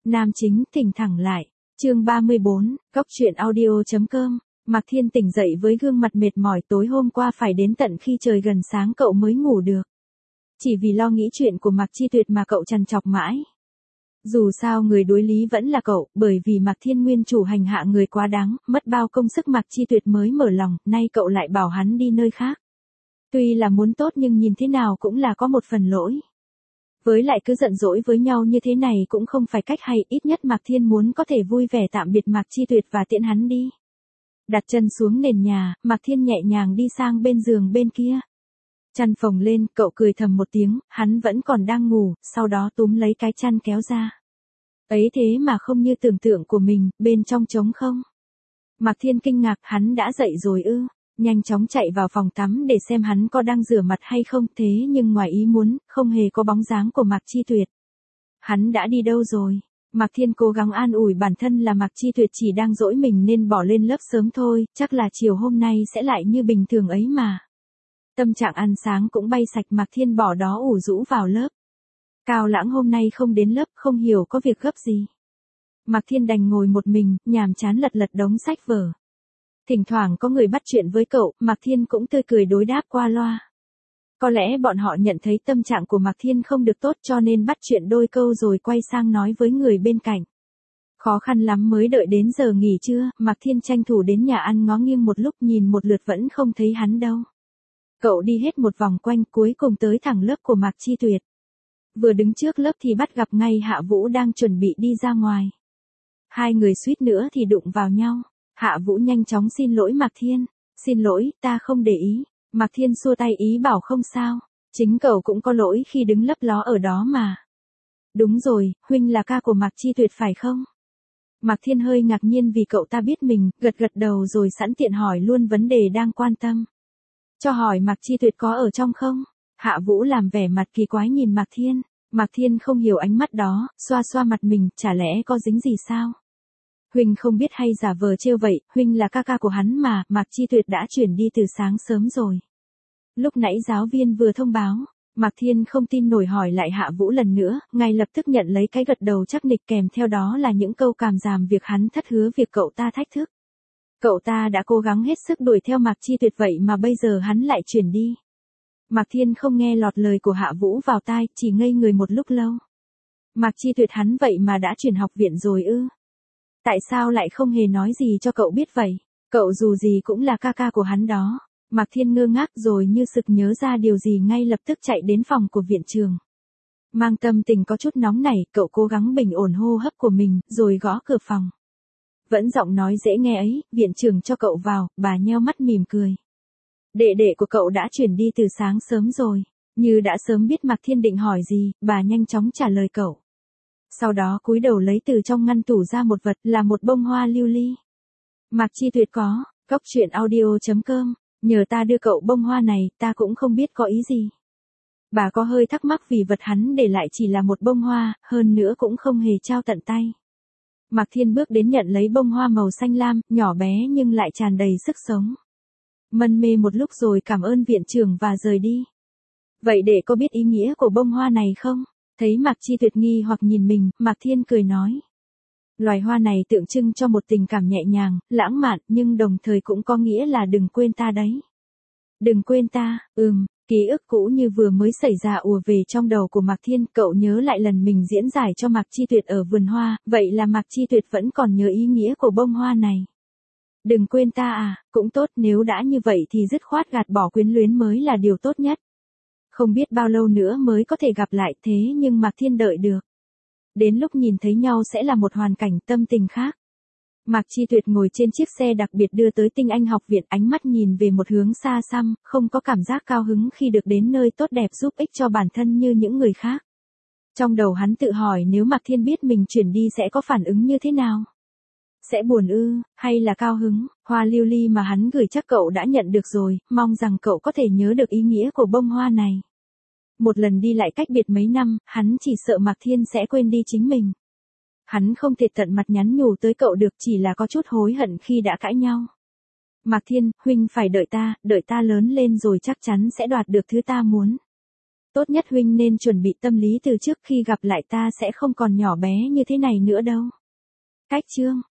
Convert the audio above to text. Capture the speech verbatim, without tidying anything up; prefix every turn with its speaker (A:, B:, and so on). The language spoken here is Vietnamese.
A: Nam chính thỉnh thẳng lại. Chương ba mươi bốn, Cóc truyện audio chấm com. Mạc Thiên tỉnh dậy với gương mặt mệt mỏi, tối hôm qua phải đến tận khi trời gần sáng cậu mới ngủ được. Chỉ vì lo nghĩ chuyện của Mạc Chi Tuyệt mà cậu trằn trọc mãi. Dù sao người đối lý vẫn là cậu, bởi vì Mạc Thiên nguyên chủ hành hạ người quá đáng, mất bao công sức Mạc Chi Tuyệt mới mở lòng, nay cậu lại bảo hắn đi nơi khác. Tuy là muốn tốt nhưng nhìn thế nào cũng là có một phần lỗi. Với lại cứ giận dỗi với nhau như thế này cũng không phải cách hay, ít nhất Mạc Thiên muốn có thể vui vẻ tạm biệt Mạc Chi Tuyệt và tiễn hắn đi. Đặt chân xuống nền nhà, Mạc Thiên nhẹ nhàng đi sang bên giường bên kia. Chăn phồng lên, cậu cười thầm một tiếng, hắn vẫn còn đang ngủ, sau đó túm lấy cái chăn kéo ra. Ấy thế mà không như tưởng tượng của mình, bên trong trống không. Mạc Thiên kinh ngạc, hắn đã dậy rồi ư? Nhanh chóng chạy vào phòng tắm để xem hắn có đang rửa mặt hay không, thế nhưng ngoài ý muốn, không hề có bóng dáng của Mạc Chi Tuyệt. Hắn đã đi đâu rồi? Mạc Thiên cố gắng an ủi bản thân là Mạc Chi Tuyệt chỉ đang dỗi mình nên bỏ lên lớp sớm thôi, chắc là chiều hôm nay sẽ lại như bình thường ấy mà. Tâm trạng ăn sáng cũng bay sạch, Mạc Thiên bỏ đó ủ rũ vào lớp. Cao Lãng hôm nay không đến lớp, không hiểu có việc gấp gì. Mạc Thiên đành ngồi một mình, nhàm chán lật lật đống sách vở. Thỉnh thoảng có người bắt chuyện với cậu, Mạc Thiên cũng tươi cười đối đáp qua loa. Có lẽ bọn họ nhận thấy tâm trạng của Mạc Thiên không được tốt cho nên bắt chuyện đôi câu rồi quay sang nói với người bên cạnh. Khó khăn lắm mới đợi đến giờ nghỉ trưa, Mạc Thiên tranh thủ đến nhà ăn ngó nghiêng một lúc, nhìn một lượt vẫn không thấy hắn đâu. Cậu đi hết một vòng quanh, cuối cùng tới thẳng lớp của Mạc Chi Tuyệt. Vừa đứng trước lớp thì bắt gặp ngay Hạ Vũ đang chuẩn bị đi ra ngoài. Hai người suýt nữa thì đụng vào nhau. Hạ Vũ nhanh chóng xin lỗi Mạc Thiên. Xin lỗi, ta không để ý. Mạc Thiên xua tay ý bảo không sao. Chính cậu cũng có lỗi khi đứng lấp ló ở đó mà. Đúng rồi, huynh là ca của Mạc Chi Tuyệt phải không? Mạc Thiên hơi ngạc nhiên vì cậu ta biết mình, gật gật đầu rồi sẵn tiện hỏi luôn vấn đề đang quan tâm. Cho hỏi Mạc Chi Tuyệt có ở trong không? Hạ Vũ làm vẻ mặt kỳ quái nhìn Mạc Thiên. Mạc Thiên không hiểu ánh mắt đó, xoa xoa mặt mình, chả lẽ có dính gì sao? Huynh không biết hay giả vờ trêu vậy, huynh là ca ca của hắn mà, Mạc Chi Tuyệt đã chuyển đi từ sáng sớm rồi. Lúc nãy giáo viên vừa thông báo, Mạc Thiên không tin nổi hỏi lại Hạ Vũ lần nữa, ngay lập tức nhận lấy cái gật đầu chắc nịch, kèm theo đó là những câu cảm giảm việc hắn thất hứa việc cậu ta thách thức. Cậu ta đã cố gắng hết sức đuổi theo Mạc Chi Tuyệt vậy mà bây giờ hắn lại chuyển đi. Mạc Thiên không nghe lọt lời của Hạ Vũ vào tai, chỉ ngây người một lúc lâu. Mạc Chi Tuyệt hắn vậy mà đã chuyển học viện rồi ư? Tại sao lại không hề nói gì cho cậu biết vậy? Cậu dù gì cũng là ca ca của hắn đó. Mạc Thiên ngơ ngác rồi như sực nhớ ra điều gì ngay lập tức chạy đến phòng của viện trường. Mang tâm tình có chút nóng nảy, cậu cố gắng bình ổn hô hấp của mình, rồi gõ cửa phòng. Vẫn giọng nói dễ nghe ấy, viện trưởng cho cậu vào, bà nheo mắt mỉm cười. Đệ đệ của cậu đã chuyển đi từ sáng sớm rồi. Như đã sớm biết Mạc Thiên định hỏi gì, bà nhanh chóng trả lời cậu. Sau đó cúi đầu lấy từ trong ngăn tủ ra một vật, là một bông hoa lưu ly. Mạc Chi Tuyệt có, Cóc truyện audio chấm com, nhờ ta đưa cậu bông hoa này, ta cũng không biết có ý gì. Bà có hơi thắc mắc vì vật hắn để lại chỉ là một bông hoa, hơn nữa cũng không hề trao tận tay. Mạc Thiên bước đến nhận lấy bông hoa màu xanh lam, nhỏ bé nhưng lại tràn đầy sức sống. Mân mê một lúc rồi cảm ơn viện trưởng và rời đi. Vậy đệ có biết ý nghĩa của bông hoa này không? Thấy Mạc Chi Tuyệt nghi hoặc nhìn mình, Mạc Thiên cười nói. Loài hoa này tượng trưng cho một tình cảm nhẹ nhàng, lãng mạn, nhưng đồng thời cũng có nghĩa là đừng quên ta đấy. Đừng quên ta, ừm, ký ức cũ như vừa mới xảy ra ùa về trong đầu của Mạc Thiên, cậu nhớ lại lần mình diễn giải cho Mạc Chi Tuyệt ở vườn hoa, vậy là Mạc Chi Tuyệt vẫn còn nhớ ý nghĩa của bông hoa này. Đừng quên ta à, cũng tốt, nếu đã như vậy thì dứt khoát gạt bỏ quyến luyến mới là điều tốt nhất. Không biết bao lâu nữa mới có thể gặp lại, thế nhưng Mạc Thiên đợi được. Đến lúc nhìn thấy nhau sẽ là một hoàn cảnh tâm tình khác. Mạc Chi Tuyệt ngồi trên chiếc xe đặc biệt đưa tới Tinh Anh học viện, ánh mắt nhìn về một hướng xa xăm, không có cảm giác cao hứng khi được đến nơi tốt đẹp giúp ích cho bản thân như những người khác. Trong đầu hắn tự hỏi nếu Mạc Thiên biết mình chuyển đi sẽ có phản ứng như thế nào? Sẽ buồn ư, hay là cao hứng? Hoa lưu ly mà hắn gửi chắc cậu đã nhận được rồi, mong rằng cậu có thể nhớ được ý nghĩa của bông hoa này. Một lần đi lại cách biệt mấy năm, hắn chỉ sợ Mạc Thiên sẽ quên đi chính mình. Hắn không thể tận mặt nhắn nhủ tới cậu được, chỉ là có chút hối hận khi đã cãi nhau. Mạc Thiên, huynh phải đợi ta, đợi ta lớn lên rồi chắc chắn sẽ đoạt được thứ ta muốn. Tốt nhất huynh nên chuẩn bị tâm lý từ trước, khi gặp lại ta sẽ không còn nhỏ bé như thế này nữa đâu. Cách chương